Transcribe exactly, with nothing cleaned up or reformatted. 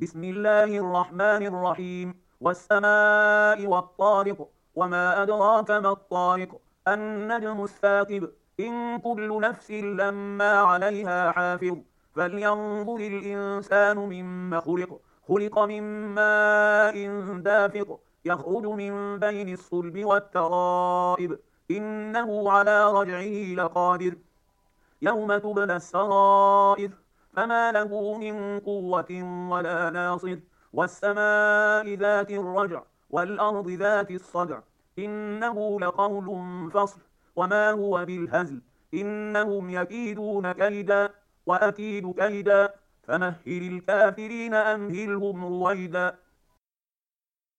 بسم الله الرحمن الرحيم. والسماء والطارق، وما أدراك ما الطارق، النجم الثاقب، إن كل نفس لما عليها حافظ. فلينظر الإنسان مما خلق خلق من ماء دافق، يخرج من بين الصلب والترائب، إنه على رجعه لقادر. يوم تبلى السرائر، فما له من قوة ولا ناصر. والسماء ذات الرجع، والأرض ذات الصدع، إنه لقول فصل، وما هو بالهزل، إنهم يكيدون كيدا وأكيد كيدا، فمهل الكافرين أمهلهم رويدا.